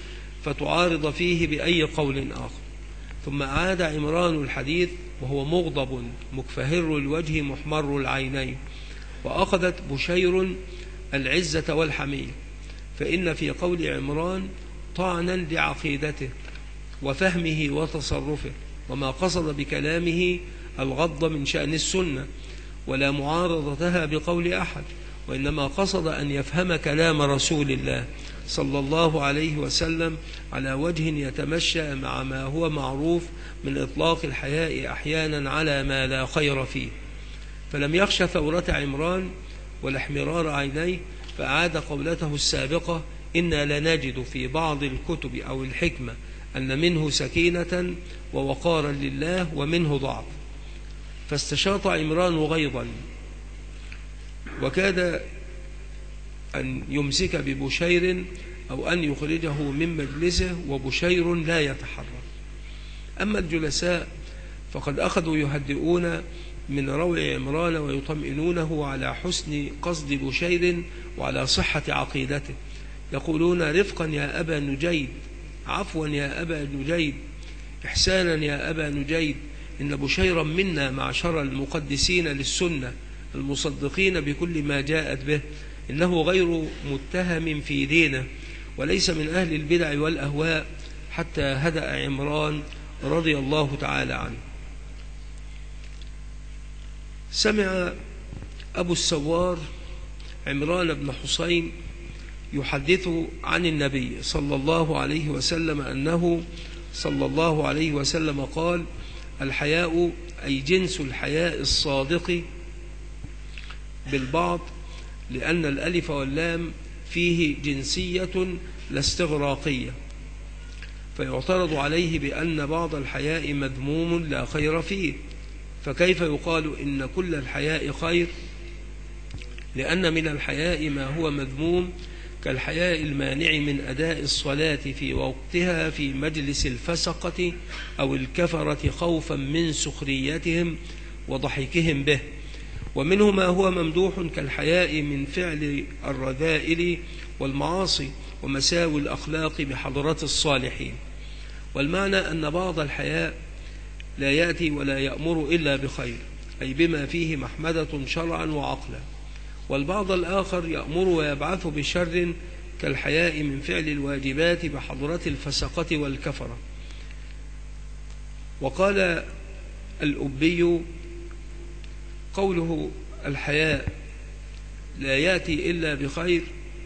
فتعارض فيه بأي قول آخر. ثم أعاد عمران الحديث وهو مغضب مكفهر الوجه محمر العينين، وأخذت بشير العزة والحمية، فإن في قول عمران طعنا لعقيدته وفهمه وتصرفه، وما قصد بكلامه الغض من شأن السنة ولا معارضتها بقول أحد، وإنما قصد أن يفهم كلام رسول الله صلى الله عليه وسلم على وجه يتمشى مع ما هو معروف من إطلاق الحياء أحيانا على ما لا خير فيه. فلم يخش ثورة عمران ولا احمرار عينيه، فأعاد قولته السابقة: إنا لنجد في بعض الكتب أو الحكمة أن منه سكينة ووقارا لله ومنه ضعف. فاستشاط عمران غيظا، وكاد أن يمسك ببشير أو أن يخرجه من مجلسه، وبشير لا يتحرك. أما الجلساء فقد أخذوا يهدئون من روع عمران ويطمئنونه على حسن قصد بشير وعلى صحة عقيدته، يقولون: رفقا يا أبا نجيد، عفوا يا أبا نجيد، إحسانا يا أبا نجيد، إن بشيرا منا معشر المقدسين للسنة المصدقين بكل ما جاءت به، إنه غير متهم في دينه وليس من أهل البدع والأهواء، حتى هدأ عمران رضي الله تعالى عنه. سمع أبو السوار عمران بن حسين يحدث عن النبي صلى الله عليه وسلم أنه صلى الله عليه وسلم قال: الحياء أي جنس الحياء الصادق بالبعض، لأن الألف واللام فيه جنسية لا استغراقية، فيعترض عليه بأن بعض الحياء مذموم لا خير فيه، فكيف يقال إن كل الحياء خير؟ لأن من الحياء ما هو مذموم كالحياء المانع من أداء الصلاة في وقتها في مجلس الفسقة أو الكفرة خوفا من سخريتهم وضحكهم به، ومنه ما هو ممدوح كالحياء من فعل الرذائل والمعاصي ومساوي الأخلاق بحضرة الصالحين. والمعنى أن بعض الحياء لا يأتي ولا يأمر إلا بخير، أي بما فيه محمدة شرعا وعقلا، والبعض الآخر يأمر ويبعث بشر كالحياء من فعل الواجبات بحضرة الفسقة والكفرة. وقال الأبي قوله الحياء لا يأتي إلا بخير،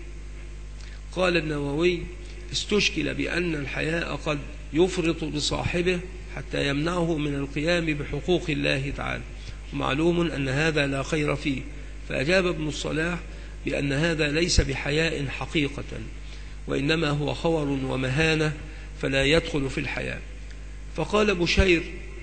قال النووي استشكل بأن الحياء قد يفرط بصاحبه حتى يمنعه من القيام بحقوق الله تعالى، ومعلوم أن هذا لا خير فيه، فأجاب ابن الصلاح بأن هذا ليس بحياء حقيقة، وإنما هو خور ومهانة فلا يدخل في الحياء. فقال بشير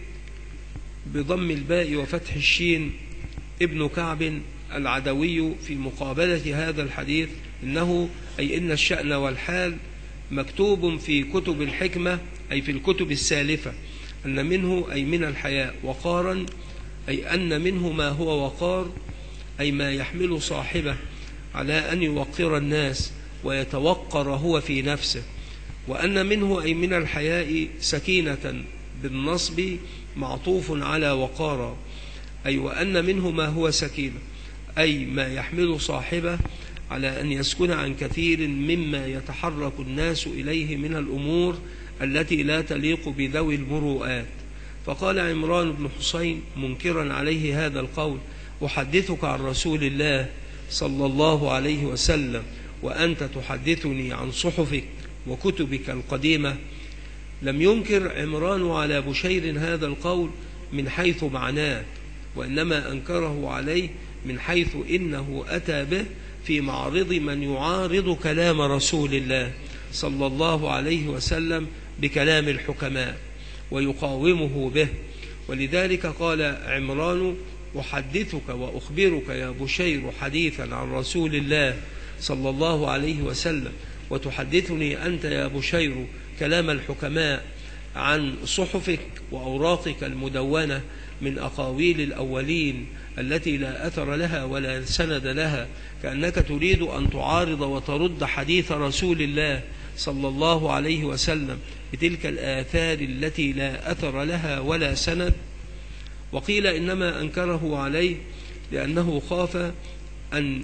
بضم الباء وفتح الشين ابن كعب العدوي في مقابلة هذا الحديث إنه أي إن الشأن والحال مكتوب في كتب الحكمة، أي في الكتب السالفة، أن منه أي من الحياء وقارا، أي أن منه ما هو وقار، أي ما يحمل صاحبه على أن يوقر الناس ويتوقر هو في نفسه، وأن منه أي من الحياء سكينة بالنصب معطوف على وقارا، أي وأن منه ما هو سكينة، أي ما يحمل صاحبه على أن يسكن عن كثير مما يتحرك الناس إليه من الأمور التي لا تليق بذوي المروءات. فقال عمران بن حسين منكرا عليه هذا القول أحدثك عن رسول الله صلى الله عليه وسلم وأنت تحدثني عن صحفك وكتبك القديمة. لم ينكر عمران على بشير هذا القول من حيث معناه، وإنما أنكره عليه من حيث إنه أتى به في معرض من يعارض كلام رسول الله صلى الله عليه وسلم بكلام الحكماء ويقاومه به. ولذلك قال عمران أحدثك وأخبرك يا بشير حديثا عن رسول الله صلى الله عليه وسلم وتحدثني أنت يا بشير كلام الحكماء عن صحفك وأوراقك المدونة من أقاويل الأولين التي لا أثر لها ولا سند لها، كأنك تريد أن تعارض وترد حديث رسول الله صلى الله عليه وسلم بتلك الآثار التي لا أثر لها ولا سند. وقيل إنما أنكره عليه لأنه خاف أن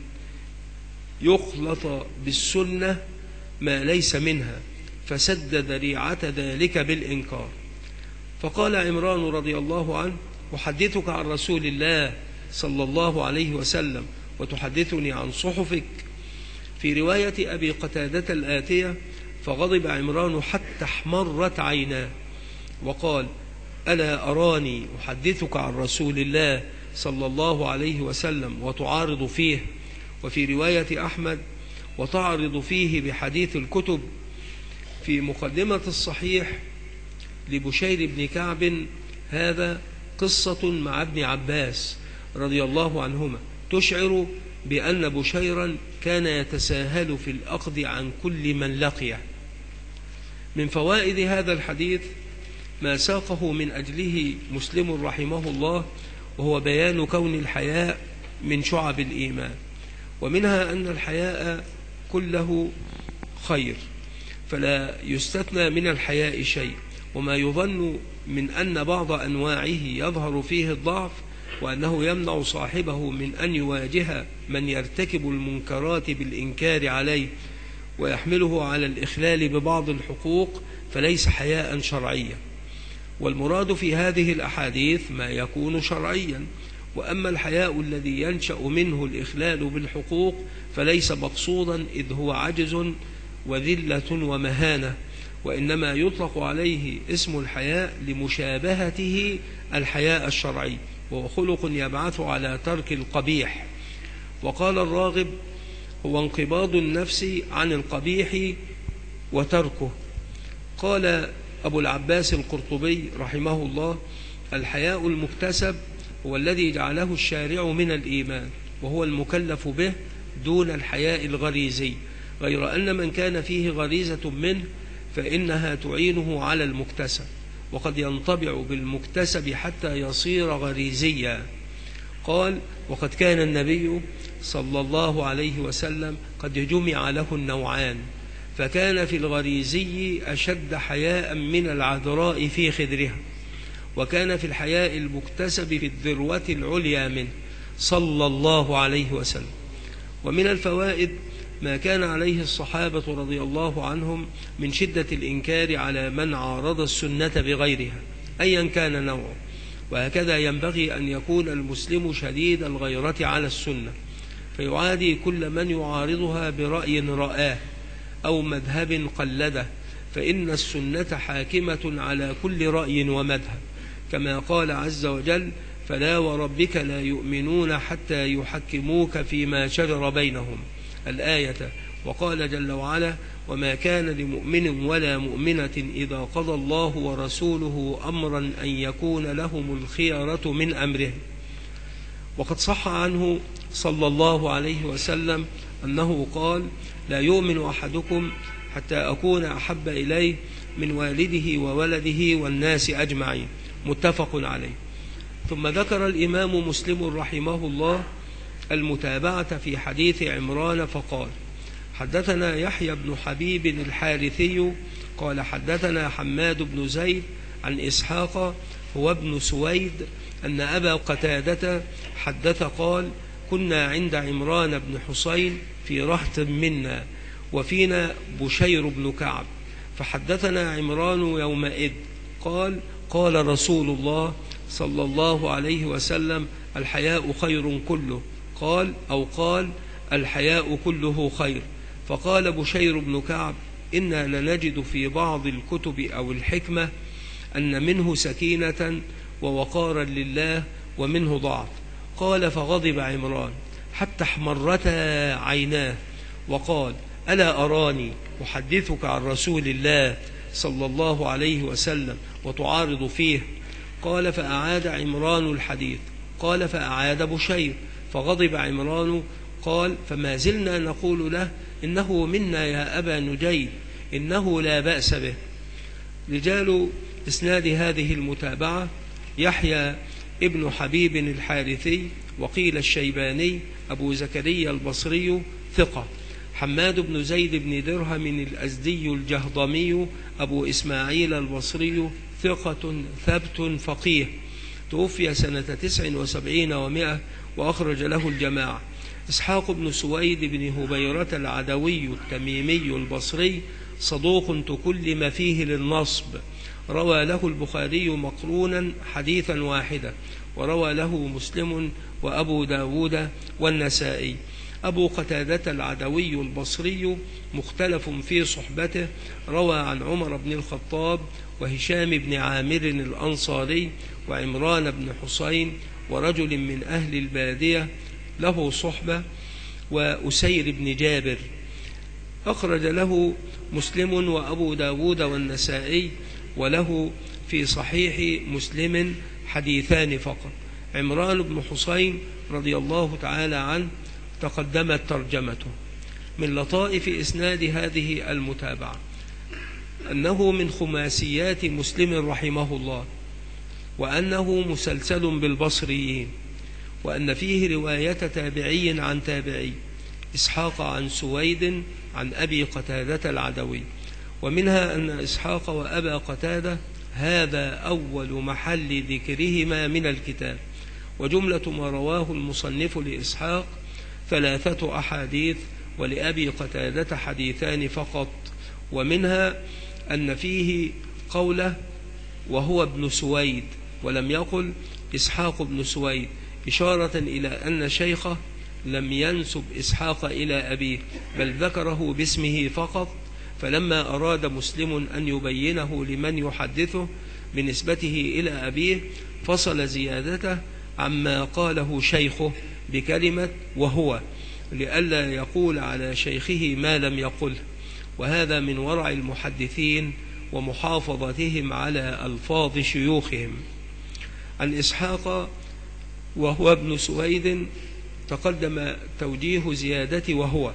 يخلط بالسنة ما ليس منها فسد ذريعة ذلك بالإنكار. فقال عمران رضي الله عنه أحدثك عن رسول الله صلى الله عليه وسلم وتحدثني عن صحفك. في رواية أبي قتادة الآتية فغضب عمران حتى احمرت عيناه وقال ألا أراني أحدثك عن رسول الله صلى الله عليه وسلم وتعارض فيه. وفي رواية أحمد وتعرض فيه بحديث الكتب. في مقدمة الصحيح لبشير بن كعب هذا قصة مع ابن عباس رضي الله عنهما تشعر بأن بشيرا كان يتساهل في الأخذ عن كل من لقيه. من فوائد هذا الحديث ما ساقه من أجله مسلم رحمه الله، وهو بيان كون الحياء من شعب الإيمان، ومنها أن الحياء كله خير فلا يستثنى من الحياء شيء، وما يظن من أن بعض أنواعه يظهر فيه الضعف وأنه يمنع صاحبه من أن يواجه من يرتكب المنكرات بالإنكار عليه ويحمله على الإخلال ببعض الحقوق فليس حياء شرعيا. والمراد في هذه الأحاديث ما يكون شرعيا، وأما الحياء الذي ينشأ منه الإخلال بالحقوق فليس مقصودا إذ هو عجز وذلة ومهانة، وإنما يطلق عليه اسم الحياء لمشابهته الحياء الشرعي، وهو خلق يبعث على ترك القبيح. وقال الراغب هو انقباض النفس عن القبيح وتركه. قال أبو العباس القرطبي رحمه الله الحياء المكتسب هو الذي جعله الشارع من الإيمان، وهو المكلف به دون الحياء الغريزي، غير أن من كان فيه غريزة منه فإنها تعينه على المكتسب، وقد ينطبع بالمكتسب حتى يصير غريزيا. قال: وقد كان النبي صلى الله عليه وسلم قد جمع له النوعان، فكان في الغريزي أشد حياء من العذراء في خدرها، وكان في الحياء المكتسب في الذروة العليا منه صلى الله عليه وسلم. ومن الفوائد ما كان عليه الصحابة رضي الله عنهم من شدة الإنكار على من عارض السنة بغيرها أيا كان نوعه، وهكذا ينبغي أن يكون المسلم شديد الغيرة على السنة، فيعادي كل من يعارضها برأي رآه أو مذهب قلده، فإن السنة حاكمة على كل رأي ومذهب، كما قال عز وجل: فلا وربك لا يؤمنون حتى يحكموك فيما شجر بينهم، الآية. وقال جل وعلا: وما كان لمؤمن ولا مؤمنة إذا قضى الله ورسوله أمرا أن يكون لهم الخيرة من أمره. وقد صح عنه صلى الله عليه وسلم أنه قال: لا يؤمن أحدكم حتى أكون أحب إليه من والده وولده والناس أجمعين، متفق عليه. ثم ذكر الإمام مسلم رحمه الله المتابعة في حديث عمران فقال: حدثنا يحيى بن حبيب الحارثي قال حدثنا حماد بن زيد عن إسحاق هو ابن سويد أن أبا قتادة حدث قال: كنا عند عمران بن حسين في رهط منا وفينا بشير بن كعب، فحدثنا عمران يومئذ قال: قال رسول الله صلى الله عليه وسلم: الحياء خير كله. قال الحياء كله خير. فقال بشير بن كعب: إنا لنجد في بعض الكتب أو الحكمة أن منه سكينة ووقارا لله ومنه ضعف. قال: فغضب عمران حتى احمرتا عيناه وقال: ألا أراني أحدثك عن رسول الله صلى الله عليه وسلم وتعارض فيه؟ قال: فأعاد عمران الحديث. قال: فأعاد بشير، فغضب عمران. قال: فما زلنا نقول له: إنه منا يا أبا نجيد، إنه لا بأس به. رجال إسناد هذه المتابعة: يحيى ابن حبيب الحارثي، وقيل الشيباني، أبو زكريا البصري ثقة. حماد بن زيد بن درهم الأزدي الجهضمي أبو إسماعيل البصري ثقة ثبت فقيه، توفي سنة 79 و100 وأخرج له الجماعة. إسحاق بن سويد بن هبيرة العدوي التميمي البصري صدوق تكلم فيه للنصب، روى له البخاري مقرونا حديثا واحدا، وروى له مسلم وأبو داود والنسائي. أبو قتادة العدوي البصري مختلف في صحبته، روى عن عمر بن الخطاب وهشام بن عامر الأنصاري وعمران بن حسين ورجل من أهل البادية له صحبة وأسير بن جابر. أخرج له مسلم وأبو داود والنسائي، وله في صحيح مسلم حديثان فقط. عمران بن حسين رضي الله تعالى عنه تقدمت ترجمته. من لطائف إسناد هذه المتابعة أنه من خماسيات مسلم رحمه الله، وأنه مسلسل بالبصريين، وأن فيه رواية تابعي عن تابعي، إسحاق عن سويد عن أبي قتادة العدوي. ومنها أن إسحاق وأبا قتادة هذا أول محل ذكرهما من الكتاب، وجملة ما رواه المصنف لإسحاق 3 أحاديث، ولأبي قتادة حديثان فقط. ومنها أن فيه قوله وهو ابن سويد، ولم يقل إسحاق بن سويد، إشارة إلى أن شيخه لم ينسب إسحاق إلى أبيه، بل ذكره باسمه فقط. فلما أراد مسلم أن يبينه لمن يحدثه بنسبته إلى أبيه فصل زيادته عما قاله شيخه بكلمة وهو، لئلا يقول على شيخه ما لم يقله، وهذا من ورع المحدثين ومحافظتهم على ألفاظ شيوخهم. عن إسحاق وهو ابن سويد تقدم توجيه زيادة وهو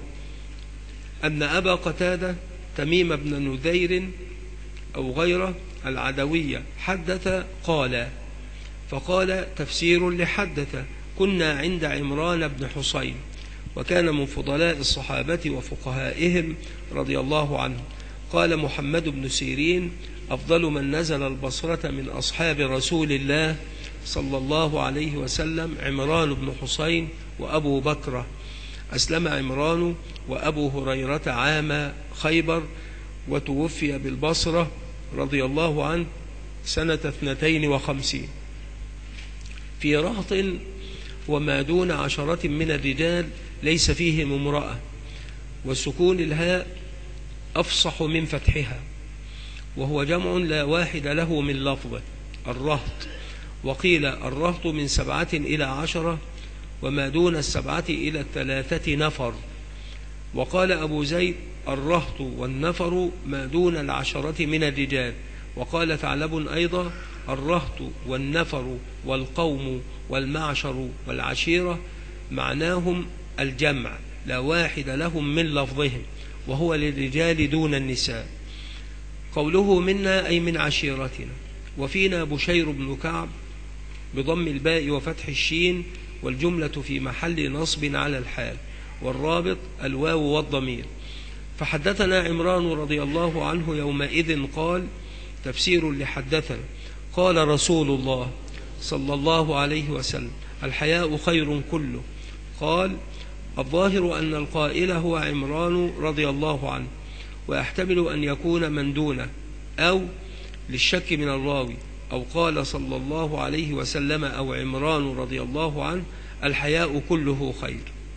أن أبا قتادة تميم بن نذير أو غيره العدوية حدث قال، فقال تفسير لحدث، كنا عند عمران بن حسين، وكان من فضلاء الصحابة وفقهائهم رضي الله عنهم. قال محمد بن سيرين: أفضل من نزل البصرة من أصحاب رسول الله صلى الله عليه وسلم عمران بن حسين وأبو بكر. أسلم عمران وأبو هريرة عام خيبر، وتوفي بالبصرة رضي الله عنه سنة 52. في رهط وما دون 10 من الرجال ليس فيهم امرأة، وسكون الهاء أفصح من فتحها، وهو جمع لا واحد له من لفظه الرهط. وقيل الرهط من 7 إلى 10، وما دون 7 إلى 3 نفر. وقال أبو زيد: الرهط والنفر ما دون 10 من الرجال. وقال ثعلب أيضا: الرهط والنفر والقوم والمعشر والعشيرة معناهم الجمع لا واحد لهم من لفظهم، وهو للرجال دون النساء. قوله منا أي من عشيرتنا. وفينا بشير بن كعب بضم الباء وفتح الشين، والجملة في محل نصب على الحال، والرابط الواو والضمير. فحدثنا عمران رضي الله عنه يومئذ قال: تفسير لحدثنا: قال رسول الله صلى الله عليه وسلم: الحياء خير كله. قال: الظاهر أن القائل هو عمران رضي الله عنه، ويحتمل أن يكون من دونه أو للشك من الراوي، أو قال صلى الله عليه وسلم أو عمران رضي الله عنه: الحياء كله خير.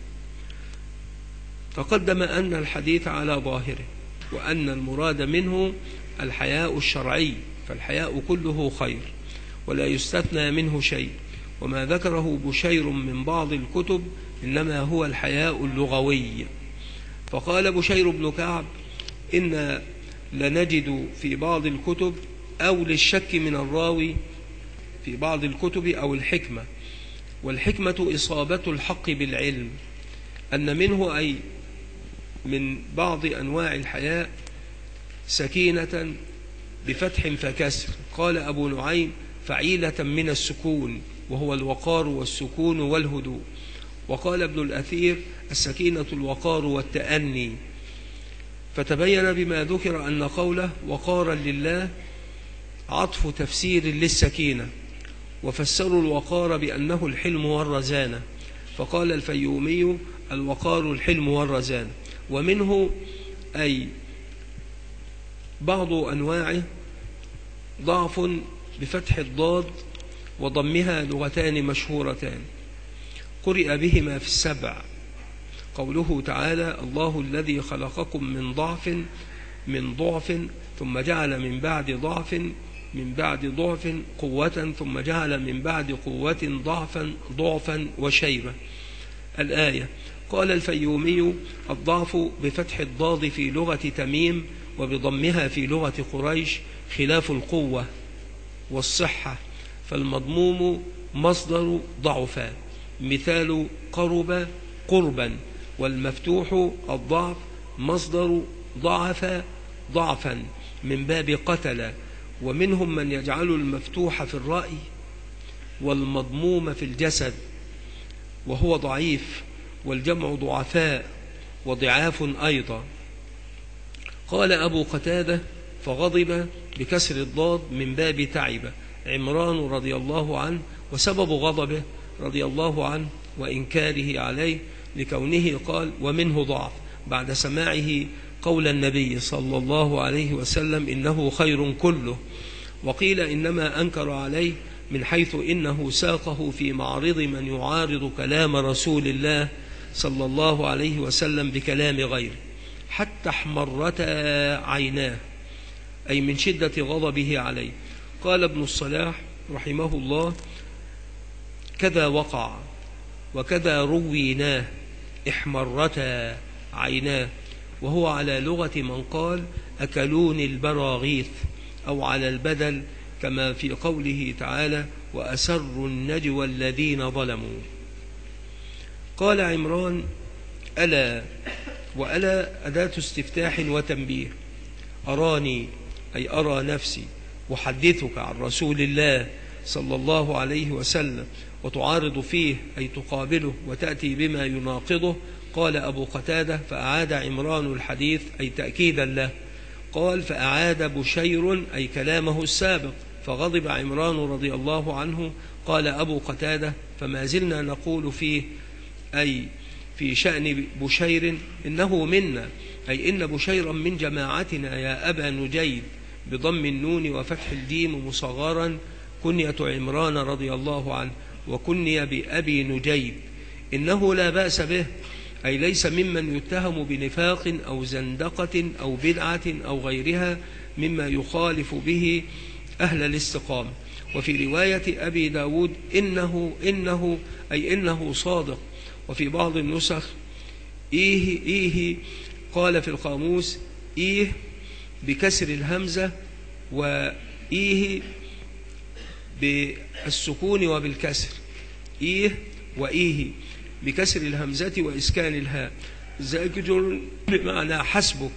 تقدم أن الحديث على ظاهره، وأن المراد منه الحياء الشرعي، فالحياء كله خير ولا يستثنى منه شيء. وما ذكره بشير من بعض الكتب إنما هو الحياء اللغوي. فقال بشير بن كعب: إن لنجد في بعض الكتب أو للشك من الراوي في بعض الكتب أو الحكمة. والحكمة إصابة الحق بالعلم، أن منه أي من بعض أنواع الحياء سكينة بفتح فكسر. قال أبو نعيم: فعيلة من السكون، وهو الوقار والسكون والهدوء. وقال ابن الأثير: السكينة الوقار والتأني. فتبين بما ذكر أن قوله وقارا لله عطف تفسير للسكينة، وفسروا الوقار بأنه الحلم والرزانة. فقال الفيومي: الوقار الحلم والرزانة. ومنه أي بعض أنواعه ضعف بفتح الضاد وضمها لغتان مشهورتان قرئ بهما في 7. قوله تعالى: الله الذي خلقكم من ضعف ثم جعل من بعد ضعف قوة ثم جعل من بعد قوة ضعفا وشيبة. الآية. قال الفيومي: الضعف بفتح الضاد في لغة تميم وبضمها في لغة قريش خلاف القوة والصحة، فالمضموم مصدر ضعفا، مثال قرب قربا، والمفتوح الضعف مصدر ضعف ضعفا من باب قتل. ومنهم من يجعل المفتوح في الرأي والمضموم في الجسد وهو ضعيف، والجمع ضعفاء وضعاف أيضا. قال أبو قتادة: فغضب بكسر الضاد من باب تعب عمران رضي الله عنه، وسبب غضبه رضي الله عنه وإنكاره عليه لكونه قال ومنه ضعف بعد سماعه قول النبي صلى الله عليه وسلم إنه خير كله. وقيل إنما أنكر عليه من حيث إنه ساقه في معرض من يعارض كلام رسول الله صلى الله عليه وسلم بكلام غيره حتى احمرتا عيناه، أي من شدة غضبه عليه. قال ابن الصلاح رحمه الله: كذا وقع وكذا رويناه احمرتا عيناه، وهو على لغة من قال أكلوني البراغيث، أو على البدل كما في قوله تعالى وأسروا النجوى الذين ظلموا. قال عمران: ألا، وألا أداة استفتاح وتنبيه. أراني أي أرى نفسي أحدثك عن رسول الله صلى الله عليه وسلم وتعارض فيه أي تقابله وتأتي بما يناقضه. قال أبو قتادة: فأعاد عمران الحديث أي تأكيدا له. قال: فأعاد بشير أي كلامه السابق، فغضب عمران رضي الله عنه. قال أبو قتادة: فما زلنا نقول فيه أي في شأن بشير إنه منا، أي إن بشيرا من جماعتنا يا أبا نجيد، بضم النون وفتح الجيم مصغرا، كنية عمران رضي الله عنه، وكني بأبي نجيد. إنه لا بأس به، أي ليس ممن يتهم بنفاق أو زندقة أو بدعة أو غيرها مما يخالف به أهل الاستقامة. وفي رواية أبي داود إنه أي إنه صادق. وفي بعض النسخ إيه قال في القاموس إيه بكسر الهمزة، وإيه بالسكون وبالكسر، إيه وإيه بكسر الهمزة وإسكان الهاء، زاجر بمعنى حسبه.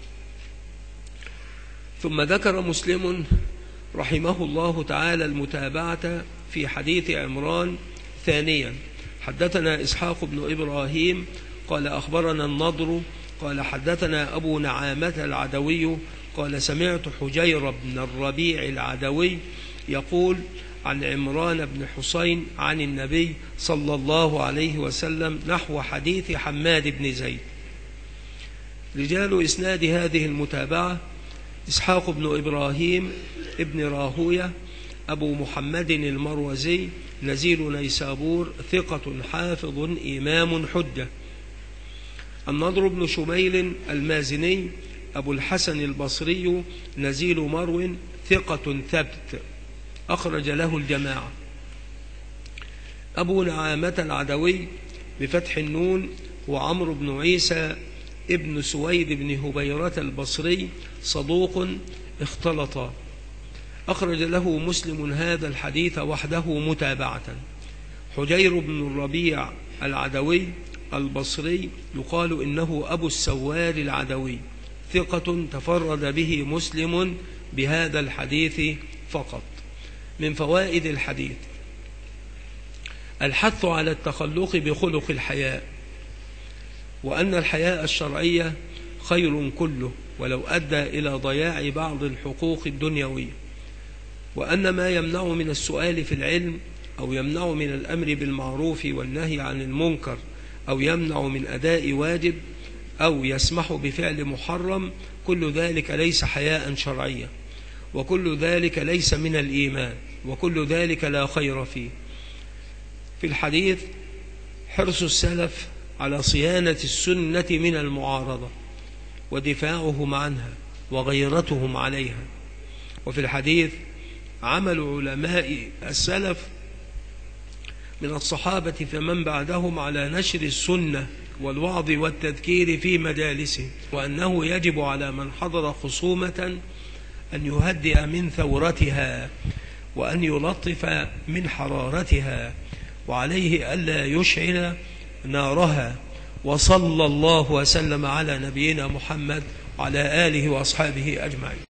ثم ذكر مسلم رحمه الله تعالى المتابعة في حديث عمران ثانيا: حدثنا إسحاق بن إبراهيم قال أخبرنا النضر قال حدثنا أبو نعامة العدوي قال سمعت حجير بن الربيع العدوي يقول عن عمران بن حسين عن النبي صلى الله عليه وسلم نحو حديث حماد بن زيد. رجال إسناد هذه المتابعة: إسحاق بن إبراهيم ابن راهوية أبو محمد المروزي نزيل نيسابور، ثقة حافظ إمام حجة. النضر بن شميل المازني أبو الحسن البصري نزيل مرو، ثقة ثبت، أخرج له الجماعة. أبو نعامة العدوي بفتح النون وعمرو بن عيسى ابن سويد بن هبيرة البصري صدوق اختلط، أخرج له مسلم هذا الحديث وحده متابعة. حجير بن الربيع العدوي البصري يقال إنه أبو السوار العدوي، ثقة تفرد به مسلم بهذا الحديث فقط. من فوائد الحديث: الحث على التخلق بخلق الحياء، وأن الحياء الشرعية خير كله ولو أدى إلى ضياع بعض الحقوق الدنيوية، وأن ما يمنع من السؤال في العلم أو يمنع من الأمر بالمعروف والنهي عن المنكر أو يمنع من أداء واجب أو يسمح بفعل محرم، كل ذلك ليس حياء شرعيا، وكل ذلك ليس من الإيمان، وكل ذلك لا خير فيه. في الحديث حرص السلف على صيانة السنة من المعارضة ودفاعهم عنها وغيرتهم عليها. وفي الحديث عمل علماء السلف من الصحابة فمن بعدهم على نشر السنة والوعظ والتذكير في مجالسه، وأنه يجب على من حضر خصومة أن يهدئ من ثورتها وأن يلطف من حرارتها، وعليه ألا يشعل نارها. وصلى الله وسلم على نبينا محمد وعلى آله وأصحابه أجمعين.